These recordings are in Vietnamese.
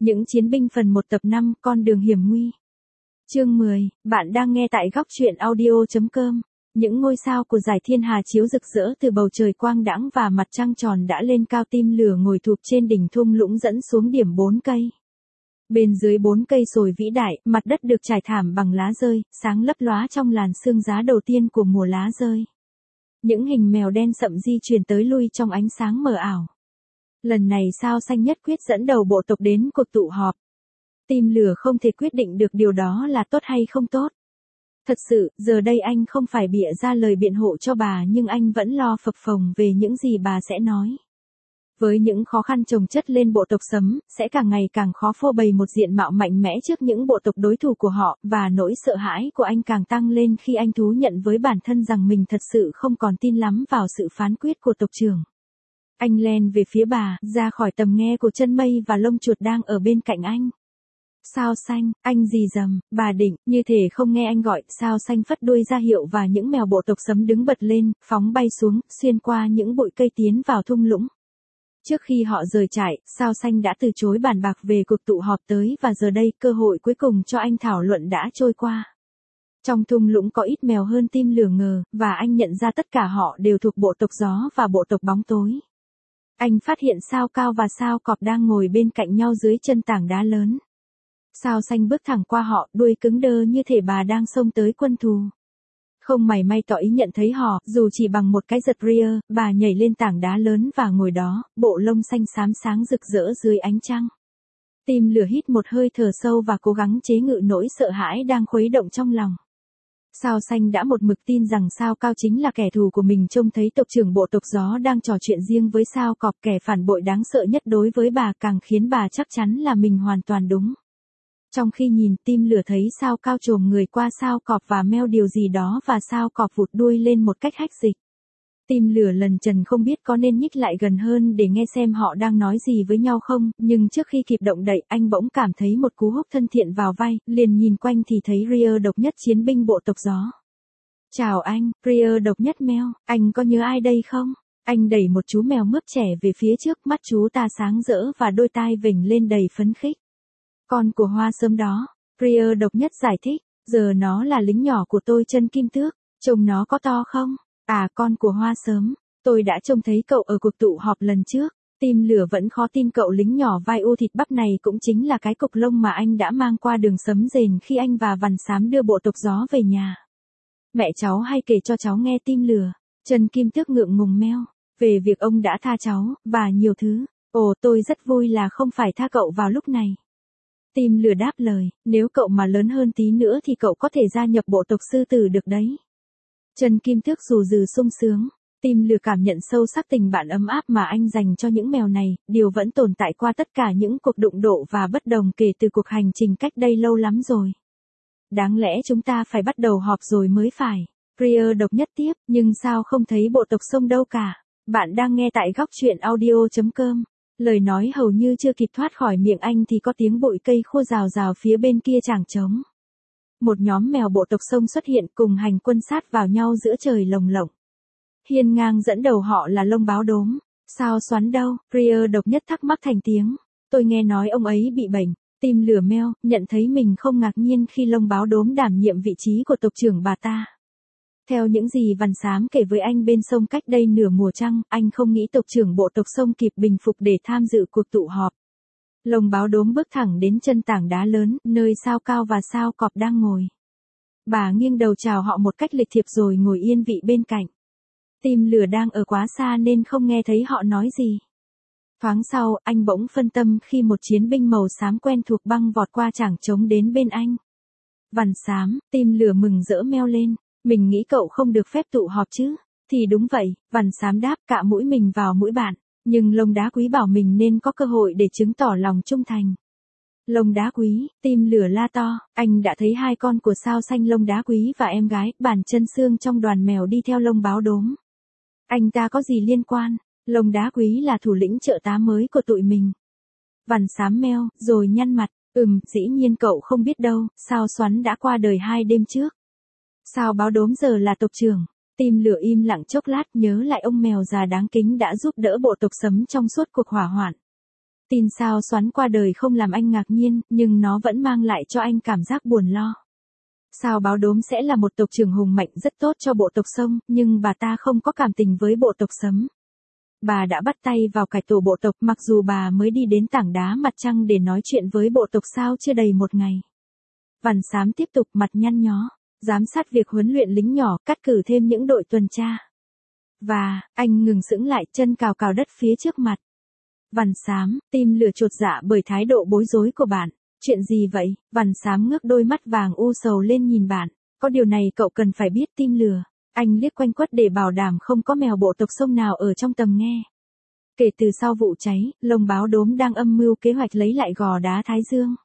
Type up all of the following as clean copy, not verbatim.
Những chiến binh phần 1 tập 5, con đường hiểm nguy. Chương 10, bạn đang nghe tại góc truyện audio.com. Những ngôi sao của dải thiên hà chiếu rực rỡ từ bầu trời quang đãng và mặt trăng tròn đã lên cao, tim lửa ngồi thụp trên đỉnh thung lũng dẫn xuống điểm 4 cây. Bên dưới 4 cây sồi vĩ đại, mặt đất được trải thảm bằng lá rơi, sáng lấp lóa trong làn sương giá đầu tiên của mùa lá rơi. Những hình mèo đen sậm di chuyển tới lui trong ánh sáng mờ ảo. Lần này sao xanh nhất quyết dẫn đầu bộ tộc đến cuộc tụ họp. Tim lửa không thể quyết định được điều đó là tốt hay không tốt. Thật sự, giờ đây anh không phải bịa ra lời biện hộ cho bà, nhưng anh vẫn lo phập phồng về những gì bà sẽ nói. Với những khó khăn chồng chất lên bộ tộc sấm, sẽ càng ngày càng khó phô bày một diện mạo mạnh mẽ trước những bộ tộc đối thủ của họ, và nỗi sợ hãi của anh càng tăng lên khi anh thú nhận với bản thân rằng mình thật sự không còn tin lắm vào sự phán quyết của tộc trưởng. Anh len về phía bà, ra khỏi tầm nghe của chân mây và lông chuột đang ở bên cạnh anh. Sao xanh, anh rì rầm, bà định, như thể không nghe anh gọi, sao xanh phất đuôi ra hiệu và những mèo bộ tộc sấm đứng bật lên, phóng bay xuống, xuyên qua những bụi cây tiến vào thung lũng. Trước khi họ rời trại, sao xanh đã từ chối bàn bạc về cuộc tụ họp tới và giờ đây cơ hội cuối cùng cho anh thảo luận đã trôi qua. Trong thung lũng có ít mèo hơn tim lửa ngờ, và anh nhận ra tất cả họ đều thuộc bộ tộc gió và bộ tộc bóng tối. Anh phát hiện sao cao và sao cọp đang ngồi bên cạnh nhau dưới chân tảng đá lớn. Sao xanh bước thẳng qua họ, đuôi cứng đơ như thể bà đang xông tới quân thù. Không mảy may tỏ ý nhận thấy họ, dù chỉ bằng một cái giật ria, bà nhảy lên tảng đá lớn và ngồi đó, bộ lông xanh xám sáng rực rỡ dưới ánh trăng. Tim lửa hít một hơi thở sâu và cố gắng chế ngự nỗi sợ hãi đang khuấy động trong lòng. Sao xanh đã một mực tin rằng sao cao chính là kẻ thù của mình, trông thấy tộc trưởng bộ tộc gió đang trò chuyện riêng với sao cọp, kẻ phản bội đáng sợ nhất đối với bà, càng khiến bà chắc chắn là mình hoàn toàn đúng. Trong khi nhìn, tim lửa thấy sao cao chồm người qua sao cọp và meo điều gì đó và sao cọp vụt đuôi lên một cách hách dịch. Tim lửa lần trần không biết có nên nhích lại gần hơn để nghe xem họ đang nói gì với nhau không, nhưng trước khi kịp động đậy, anh bỗng cảm thấy một cú húc thân thiện vào vai, liền nhìn quanh thì thấy Ria độc nhất chiến binh bộ tộc gió. Chào anh, Ria độc nhất meo, anh có nhớ ai đây không? Anh đẩy một chú mèo mướp trẻ về phía trước, mắt chú ta sáng rỡ và đôi tai vểnh lên đầy phấn khích. Con của hoa sớm đó, Ria độc nhất giải thích, giờ nó là lính nhỏ của tôi chân kim tước, trông nó có to không? À, con của hoa sớm, tôi đã trông thấy cậu ở cuộc tụ họp lần trước. Tim lửa vẫn khó tin cậu lính nhỏ vai u thịt bắp này cũng chính là cái cục lông mà anh đã mang qua đường sấm rền khi anh và vằn xám đưa bộ tộc gió về nhà. Mẹ cháu hay kể cho cháu nghe, tim lửa. Chân kim tước ngượng ngùng meo, về việc ông đã tha cháu, và nhiều thứ. Ồ, tôi rất vui là không phải tha cậu vào lúc này. Tim lửa đáp lời, nếu cậu mà lớn hơn tí nữa thì cậu có thể gia nhập bộ tộc sư tử được đấy. Chân kim tước rù rừ sung sướng, tim lửa cảm nhận sâu sắc tình bạn ấm áp mà anh dành cho những mèo này, điều vẫn tồn tại qua tất cả những cuộc đụng độ và bất đồng kể từ cuộc hành trình cách đây lâu lắm rồi. Đáng lẽ chúng ta phải bắt đầu họp rồi mới phải. Ria độc nhất tiếp, nhưng sao không thấy bộ tộc sông đâu cả. Bạn đang nghe tại góc truyện audio.com. Lời nói hầu như chưa kịp thoát khỏi miệng anh thì có tiếng bụi cây khô rào rào phía bên kia chảng trống. Một nhóm mèo bộ tộc sông xuất hiện cùng hành quân sát vào nhau giữa trời lồng lộng. Hiên ngang dẫn đầu họ là lông báo đốm. Sao xoắn đâu? Ria độc nhất thắc mắc thành tiếng. Tôi nghe nói ông ấy bị bệnh. Tim lửa meo, nhận thấy mình không ngạc nhiên khi lông báo đốm đảm nhiệm vị trí của tộc trưởng bà ta. Theo những gì vằn xám kể với anh bên sông cách đây nửa mùa trăng, anh không nghĩ tộc trưởng bộ tộc sông kịp bình phục để tham dự cuộc tụ họp. Lông báo đốm bước thẳng đến chân tảng đá lớn, nơi sao cao và sao cọp đang ngồi. Bà nghiêng đầu chào họ một cách lịch thiệp rồi ngồi yên vị bên cạnh. Tim lửa đang ở quá xa nên không nghe thấy họ nói gì. Thoáng sau, anh bỗng phân tâm khi một chiến binh màu xám quen thuộc băng vọt qua chảng trống đến bên anh. Vằn xám, tim lửa mừng rỡ meo lên. Mình nghĩ cậu không được phép tụ họp chứ. Thì đúng vậy, vằn xám đáp, cạ mũi mình vào mũi bạn. Nhưng lông đá quý bảo mình nên có cơ hội để chứng tỏ lòng trung thành. Lông đá quý, tim lửa la to, anh đã thấy hai con của sao xanh lông đá quý và em gái, bàn chân xương trong đoàn mèo đi theo lông báo đốm. Anh ta có gì liên quan? Lông đá quý là thủ lĩnh trợ tá mới của tụi mình. Vằn xám meo, rồi nhăn mặt, dĩ nhiên cậu không biết đâu, sao xoắn đã qua đời 2 đêm trước. Sao báo đốm giờ là tộc trưởng. Tim lửa im lặng chốc lát, nhớ lại ông mèo già đáng kính đã giúp đỡ bộ tộc sấm trong suốt cuộc hỏa hoạn. Tin sao xoắn qua đời không làm anh ngạc nhiên, nhưng nó vẫn mang lại cho anh cảm giác buồn lo. Sao Báo Đốm sẽ là một tộc trưởng hùng mạnh rất tốt cho bộ tộc Sông, nhưng bà ta không có cảm tình với bộ tộc Sấm. Bà đã bắt tay vào cải tổ bộ tộc mặc dù bà mới đi đến tảng đá mặt trăng để nói chuyện với bộ tộc Sao chưa đầy một ngày. Vằn Xám tiếp tục mặt nhăn nhó, giám sát việc huấn luyện lính nhỏ, cắt cử thêm những đội tuần tra. Và, anh ngừng sững lại, chân cào cào đất phía trước mặt. Vằn Xám, tim lửa chột dạ bởi thái độ bối rối của bạn. Chuyện gì vậy? Vằn Xám ngước đôi mắt vàng u sầu lên nhìn bạn. Có điều này cậu cần phải biết, tim lửa. Anh liếc quanh quất để bảo đảm không có mèo bộ tộc Sông nào ở trong tầm nghe. Kể từ sau vụ cháy, Lông Báo Đốm đang âm mưu kế hoạch lấy lại Gò Đá Thái Dương.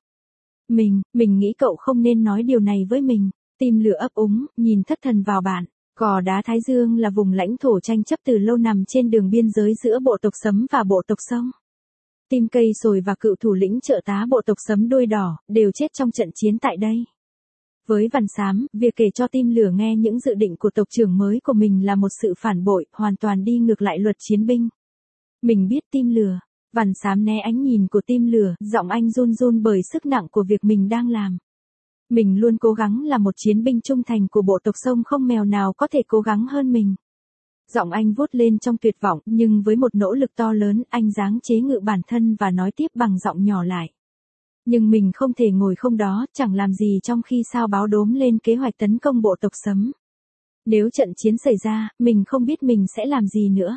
Mình nghĩ cậu không nên nói điều này với mình. Tim lửa ấp úng, nhìn thất thần vào bạn. Gò Đá Thái Dương là vùng lãnh thổ tranh chấp từ lâu nằm trên đường biên giới giữa bộ tộc Sấm và bộ tộc Sông. Tim Cây Sồi và cựu thủ lĩnh trợ tá bộ tộc Sấm Đuôi Đỏ đều chết trong trận chiến tại đây. Với Vằn Xám, việc kể cho tim lửa nghe những dự định của tộc trưởng mới của mình là một sự phản bội, hoàn toàn đi ngược lại luật chiến binh. Mình biết, tim lửa. Vằn Xám né ánh nhìn của tim lửa, giọng anh run run bởi sức nặng của việc mình đang làm. Mình luôn cố gắng là một chiến binh trung thành của bộ tộc Sông, không mèo nào có thể cố gắng hơn mình. Giọng anh vút lên trong tuyệt vọng, nhưng với một nỗ lực to lớn, anh giáng chế ngự bản thân và nói tiếp bằng giọng nhỏ lại. Nhưng mình không thể ngồi không đó, chẳng làm gì trong khi Sao Báo Đốm lên kế hoạch tấn công bộ tộc Sấm. Nếu trận chiến xảy ra, mình không biết mình sẽ làm gì nữa.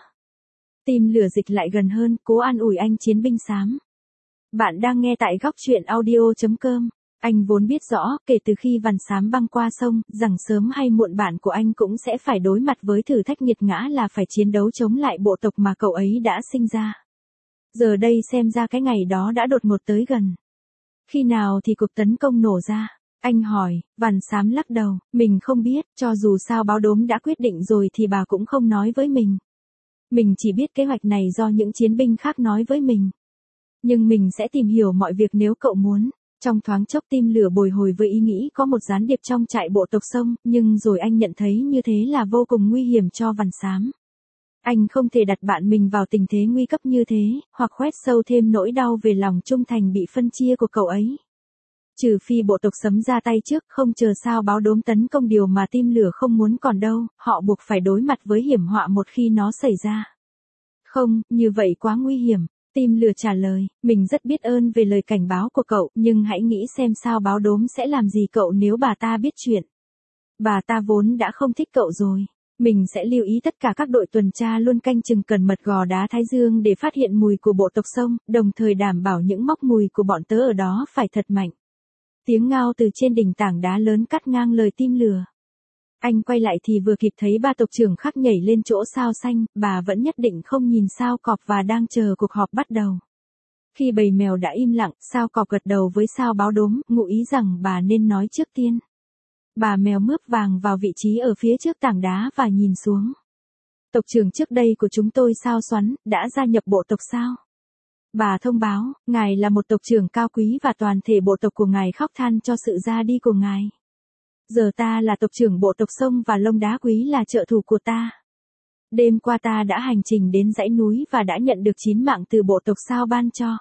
Tim lửa dịch lại gần hơn, cố an ủi anh chiến binh xám. Bạn đang nghe tại góc truyện audio.com. Anh vốn biết rõ, kể từ khi Vằn Xám băng qua sông, rằng sớm hay muộn bạn của anh cũng sẽ phải đối mặt với thử thách nghiệt ngã là phải chiến đấu chống lại bộ tộc mà cậu ấy đã sinh ra. Giờ đây xem ra cái ngày đó đã đột ngột tới gần. Khi nào thì cuộc tấn công nổ ra? Anh hỏi. Vằn Xám lắc đầu, mình không biết, cho dù Sao Báo Đốm đã quyết định rồi thì bà cũng không nói với mình. Mình chỉ biết kế hoạch này do những chiến binh khác nói với mình. Nhưng mình sẽ tìm hiểu mọi việc nếu cậu muốn. Trong thoáng chốc tim lửa bồi hồi với ý nghĩ có một gián điệp trong trại bộ tộc Sông, nhưng rồi anh nhận thấy như thế là vô cùng nguy hiểm cho Vằn Xám. Anh không thể đặt bạn mình vào tình thế nguy cấp như thế, hoặc khoét sâu thêm nỗi đau về lòng trung thành bị phân chia của cậu ấy. Trừ phi bộ tộc Sấm ra tay trước, không chờ Sao Báo Đốm tấn công, điều mà tim lửa không muốn còn đâu, họ buộc phải đối mặt với hiểm họa một khi nó xảy ra. Không, như vậy quá nguy hiểm. Tim lửa trả lời, mình rất biết ơn về lời cảnh báo của cậu, nhưng hãy nghĩ xem Sao Báo Đốm sẽ làm gì cậu nếu bà ta biết chuyện. Bà ta vốn đã không thích cậu rồi. Mình sẽ lưu ý tất cả các đội tuần tra luôn canh chừng cẩn mật Gò Đá Thái Dương để phát hiện mùi của bộ tộc Sông, đồng thời đảm bảo những móc mùi của bọn tớ ở đó phải thật mạnh. Tiếng ngao từ trên đỉnh tảng đá lớn cắt ngang lời tim lửa. Anh quay lại thì vừa kịp thấy ba tộc trưởng khác nhảy lên chỗ Sao Xanh, bà vẫn nhất định không nhìn Sao Cọp và đang chờ cuộc họp bắt đầu. Khi bầy mèo đã im lặng, Sao Cọp gật đầu với Sao Báo Đốm, ngụ ý rằng bà nên nói trước tiên. Bà mèo mướp vàng vào vị trí ở phía trước tảng đá và nhìn xuống. Tộc trưởng trước đây của chúng tôi Sao Xoắn, đã gia nhập bộ tộc Sao. Bà thông báo, ngài là một tộc trưởng cao quý và toàn thể bộ tộc của ngài khóc than cho sự ra đi của ngài. Giờ ta là tộc trưởng bộ tộc Sông và Lông Đá Quý là trợ thủ của ta. Đêm qua ta đã hành trình đến dãy núi và đã nhận được 9 mạng từ bộ tộc Sao ban cho.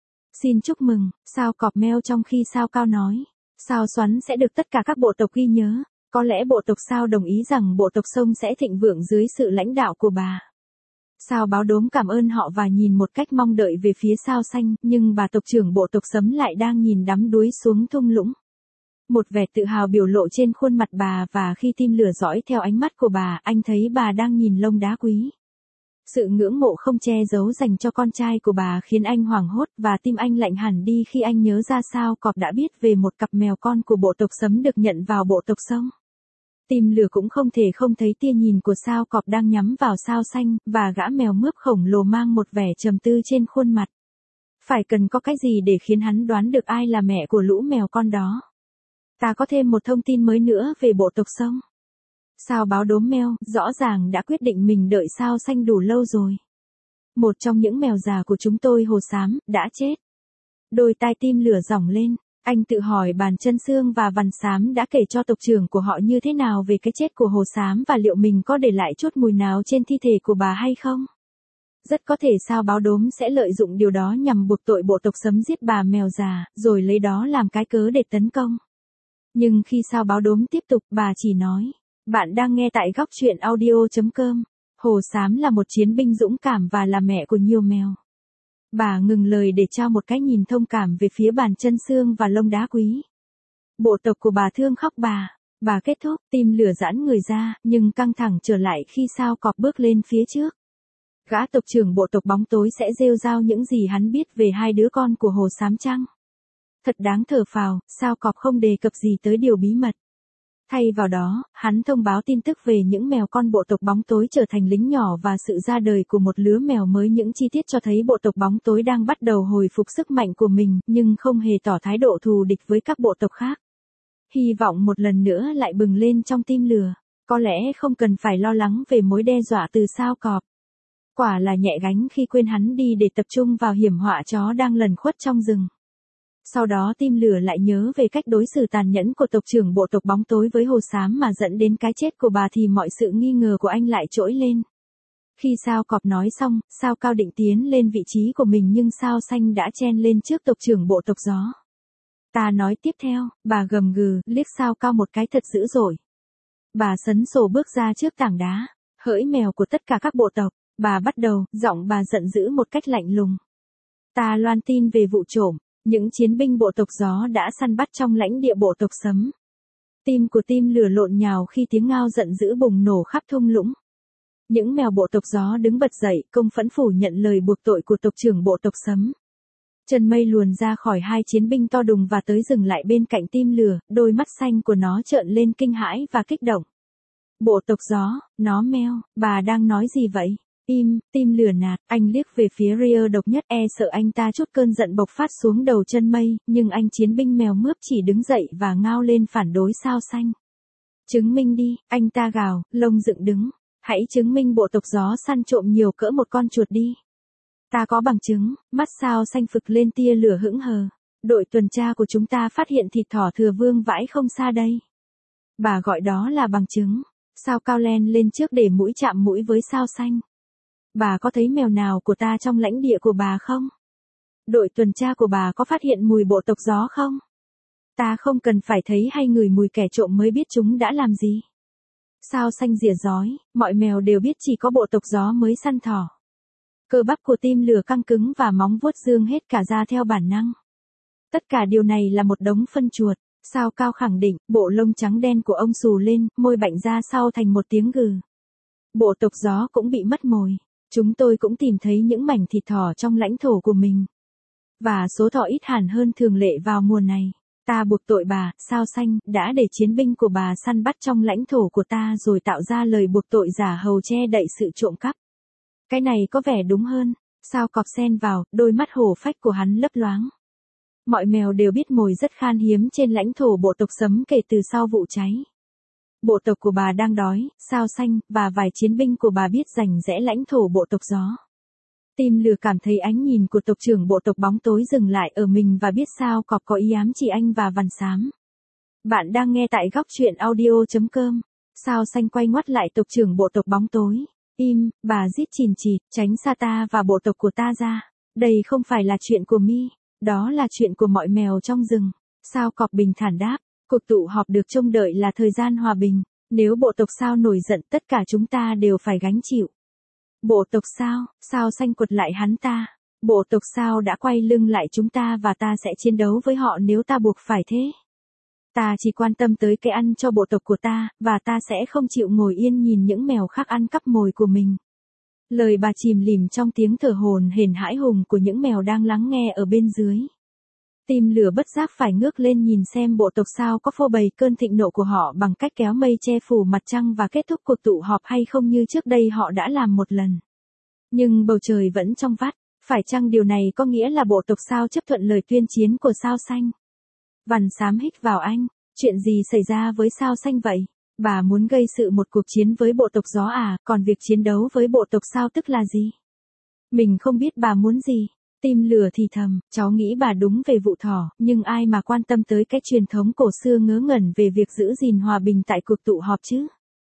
Xin chúc mừng, Sao Cọp meo trong khi Sao Cao nói. Sao Xoắn sẽ được tất cả các bộ tộc ghi nhớ. Có lẽ bộ tộc Sao đồng ý rằng bộ tộc Sông sẽ thịnh vượng dưới sự lãnh đạo của bà. Sao Báo Đốm cảm ơn họ và nhìn một cách mong đợi về phía Sao Xanh, nhưng bà tộc trưởng bộ tộc Sấm lại đang nhìn đắm đuối xuống thung lũng. Một vẻ tự hào biểu lộ trên khuôn mặt bà và khi tim lửa dõi theo ánh mắt của bà, anh thấy bà đang nhìn Lông Đá Quý. Sự ngưỡng mộ không che giấu dành cho con trai của bà khiến anh hoảng hốt và tim anh lạnh hẳn đi khi anh nhớ ra Sao Cọp đã biết về một cặp mèo con của bộ tộc Sấm được nhận vào bộ tộc Sông. Tim lửa cũng không thể không thấy tia nhìn của Sao Cọp đang nhắm vào Sao Xanh, và gã mèo mướp khổng lồ mang một vẻ trầm tư trên khuôn mặt. Phải cần có cái gì để khiến hắn đoán được ai là mẹ của lũ mèo con đó. Ta có thêm một thông tin mới nữa về bộ tộc Sông. Sao Báo Đốm meo, rõ ràng đã quyết định mình đợi Sao Xanh đủ lâu rồi. Một trong những mèo già của chúng tôi Hồ Xám, đã chết. Đôi tai tim lửa dỏng lên, anh tự hỏi Bàn Chân Xương và Vằn Xám đã kể cho tộc trưởng của họ như thế nào về cái chết của Hồ Xám và liệu mình có để lại chút mùi nào trên thi thể của bà hay không. Rất có thể sao báo đốm sẽ lợi dụng điều đó nhằm buộc tội bộ tộc Sấm giết bà mèo già, rồi lấy đó làm cái cớ để tấn công. Nhưng khi sao báo đốm tiếp tục, bà chỉ nói, bạn đang nghe tại góc truyện audio.com. Hồ Xám là một chiến binh dũng cảm và là mẹ của nhiều mèo. Bà ngừng lời để trao một cái nhìn thông cảm về phía bàn chân xương và lông đá quý. Bộ tộc của bà thương khóc bà kết thúc, tim lửa giãn người ra, nhưng căng thẳng trở lại khi sao cọp bước lên phía trước. Gã tộc trưởng bộ tộc bóng tối sẽ rêu rao những gì hắn biết về hai đứa con của Hồ Xám chăng? Thật đáng thở phào, sao cọp không đề cập gì tới điều bí mật. Thay vào đó, hắn thông báo tin tức về những mèo con bộ tộc bóng tối trở thành lính nhỏ và sự ra đời của một lứa mèo mới. Những chi tiết cho thấy bộ tộc bóng tối đang bắt đầu hồi phục sức mạnh của mình, nhưng không hề tỏ thái độ thù địch với các bộ tộc khác. Hy vọng một lần nữa lại bừng lên trong tim lửa. Có lẽ không cần phải lo lắng về mối đe dọa từ sao cọp. Quả là nhẹ gánh khi quên hắn đi để tập trung vào hiểm họa chó đang lẩn khuất trong rừng. Sau đó tim lửa lại nhớ về cách đối xử tàn nhẫn của tộc trưởng bộ tộc bóng tối với Hồ Xám mà dẫn đến cái chết của bà thì mọi sự nghi ngờ của anh lại trỗi lên. Khi sao cọp nói xong, sao cao định tiến lên vị trí của mình nhưng sao xanh đã chen lên trước tộc trưởng bộ tộc gió. Ta nói tiếp theo, bà gầm gừ, liếc sao cao một cái thật dữ dội. Bà sấn sổ bước ra trước tảng đá, hỡi mèo của tất cả các bộ tộc, bà bắt đầu, giọng bà giận dữ một cách lạnh lùng. Ta loan tin về vụ trộm, những chiến binh bộ tộc gió đã săn bắt trong lãnh địa bộ tộc Sấm. Tim của tim lửa lộn nhào khi tiếng ngao giận dữ bùng nổ khắp thung lũng. Những mèo bộ tộc gió đứng bật dậy, công phẫn phủ nhận lời buộc tội của tộc trưởng bộ tộc Sấm. Trần Mây luồn ra khỏi hai chiến binh to đùng và tới dừng lại bên cạnh tim lửa, đôi mắt xanh của nó trợn lên kinh hãi và kích động. Bộ tộc gió, nó meo, bà đang nói gì vậy? Im, tim lửa nạt, anh liếc về phía Rear độc nhất sợ anh ta chút cơn giận bộc phát xuống đầu Chân Mây, nhưng anh chiến binh mèo mướp chỉ đứng dậy và ngao lên phản đối sao xanh. Chứng minh đi, anh ta gào, lông dựng đứng, hãy chứng minh bộ tộc gió săn trộm nhiều cỡ một con chuột đi. Ta có bằng chứng, mắt sao xanh phực lên tia lửa hững hờ. Đội tuần tra của chúng ta phát hiện thịt thỏ thừa vương vãi không xa đây. Bà gọi đó là bằng chứng. Sao cao len lên trước để mũi chạm mũi với sao xanh. Bà có thấy mèo nào của ta trong lãnh địa của bà không? Đội tuần tra của bà có phát hiện mùi bộ tộc gió không? Ta không cần phải thấy hay ngửi mùi kẻ trộm mới biết chúng đã làm gì. Sao xanh rỉa rói, mọi mèo đều biết chỉ có bộ tộc gió mới săn thỏ. Cơ bắp của tim lửa căng cứng và móng vuốt dương hết cả ra theo bản năng. Tất cả điều này là một đống phân chuột. Sao cao khẳng định, bộ lông trắng đen của ông xù lên, môi bạnh ra sau thành một tiếng gừ. Bộ tộc gió cũng bị mất mồi. Chúng tôi cũng tìm thấy những mảnh thịt thỏ trong lãnh thổ của mình. Và số thỏ ít hẳn hơn thường lệ vào mùa này. Ta buộc tội bà, sao xanh, đã để chiến binh của bà săn bắt trong lãnh thổ của ta rồi tạo ra lời buộc tội giả hầu che đậy sự trộm cắp. Cái này có vẻ đúng hơn. Sao cọp xen vào, đôi mắt hổ phách của hắn lấp loáng. Mọi mèo đều biết mồi rất khan hiếm trên lãnh thổ bộ tộc Sấm kể từ sau vụ cháy. Bộ tộc của bà đang đói, sao xanh, và vài chiến binh của bà biết rành rẽ lãnh thổ bộ tộc gió. Tim lửa cảm thấy ánh nhìn của tộc trưởng bộ tộc bóng tối dừng lại ở mình và biết sao cọp có ý ám chỉ anh và vằn xám. Bạn đang nghe tại góc truyện audio.com. Sao xanh quay ngoắt lại tộc trưởng bộ tộc bóng tối. Im, bà rít chìn chịt, tránh xa ta và bộ tộc của ta ra. Đây không phải là chuyện của mi, đó là chuyện của mọi mèo trong rừng. Sao cọp bình thản đáp. Cuộc tụ họp được trông đợi là thời gian hòa bình. Nếu bộ tộc sao nổi giận tất cả chúng ta đều phải gánh chịu. Bộ tộc sao, sao xanh quật lại hắn ta. Bộ tộc sao đã quay lưng lại chúng ta và ta sẽ chiến đấu với họ nếu ta buộc phải thế. Ta chỉ quan tâm tới cái ăn cho bộ tộc của ta, và ta sẽ không chịu ngồi yên nhìn những mèo khác ăn cắp mồi của mình. Lời bà chìm lìm trong tiếng thở hổn hển hãi hùng của những mèo đang lắng nghe ở bên dưới. Tim lửa bất giác phải ngước lên nhìn xem bộ tộc sao có phô bày cơn thịnh nộ của họ bằng cách kéo mây che phủ mặt trăng và kết thúc cuộc tụ họp hay không như trước đây họ đã làm một lần. Nhưng bầu trời vẫn trong vắt, phải chăng điều này có nghĩa là bộ tộc sao chấp thuận lời tuyên chiến của sao xanh? Vằn xám hít vào anh, chuyện gì xảy ra với sao xanh vậy? Bà muốn gây sự một cuộc chiến với bộ tộc gió à, còn việc chiến đấu với bộ tộc sao tức là gì? Mình không biết bà muốn gì. Tim lửa thì thầm, cháu nghĩ bà đúng về vụ thỏ, nhưng ai mà quan tâm tới cái truyền thống cổ xưa ngớ ngẩn về việc giữ gìn hòa bình tại cuộc tụ họp chứ?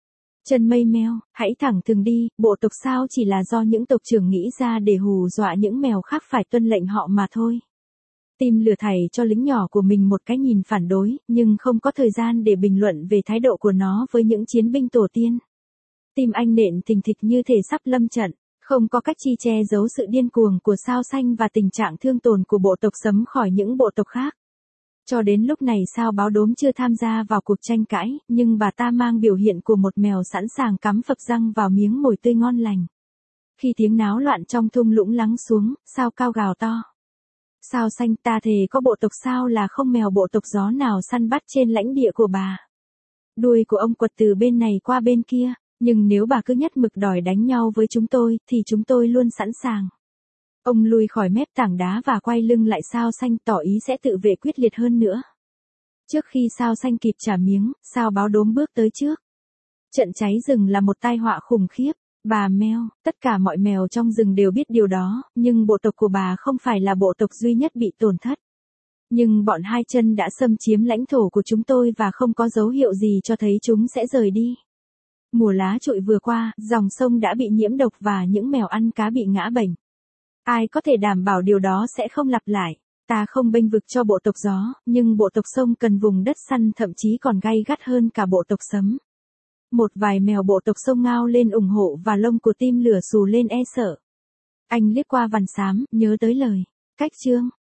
Chân mây meo, hãy thẳng thừng đi, bộ tộc sao chỉ là do những tộc trưởng nghĩ ra để hù dọa những mèo khác phải tuân lệnh họ mà thôi. Tim lửa thảy cho lính nhỏ của mình một cái nhìn phản đối, nhưng không có thời gian để bình luận về thái độ của nó với những chiến binh tổ tiên. Tim anh nện thình thịch như thể sắp lâm trận, không có cách chi che giấu sự điên cuồng của sao xanh và tình trạng thương tổn của bộ tộc sấm khỏi những bộ tộc khác. Cho đến lúc này sao báo đốm chưa tham gia vào cuộc tranh cãi, nhưng bà ta mang biểu hiện của một mèo sẵn sàng cắm phập răng vào miếng mồi tươi ngon lành. Khi tiếng náo loạn trong thung lũng lắng xuống, sao cao gào to. Sao xanh, ta thề có bộ tộc sao là không mèo bộ tộc gió nào săn bắt trên lãnh địa của bà. Đuôi của ông quật từ bên này qua bên kia, nhưng nếu bà cứ nhất mực đòi đánh nhau với chúng tôi, thì chúng tôi luôn sẵn sàng. Ông lùi khỏi mép tảng đá và quay lưng lại sao xanh, tỏ ý sẽ tự vệ quyết liệt hơn nữa. Trước khi sao xanh kịp trả miếng, sao báo đốm bước tới trước. Trận cháy rừng là một tai họa khủng khiếp. Bà mèo, tất cả mọi mèo trong rừng đều biết điều đó, nhưng bộ tộc của bà không phải là bộ tộc duy nhất bị tổn thất. Nhưng bọn hai chân đã xâm chiếm lãnh thổ của chúng tôi và không có dấu hiệu gì cho thấy chúng sẽ rời đi. Mùa lá trụi vừa qua, dòng sông đã bị nhiễm độc và những mèo ăn cá bị ngã bệnh. Ai có thể đảm bảo điều đó sẽ không lặp lại? Ta không bênh vực cho bộ tộc gió, nhưng bộ tộc sông cần vùng đất săn thậm chí còn gay gắt hơn cả bộ tộc sấm. Một vài mèo bộ tộc sông ngao lên ủng hộ và lông của tim lửa xù lên e sợ. Anh liếc qua vằn xám, nhớ tới lời. Cách chương.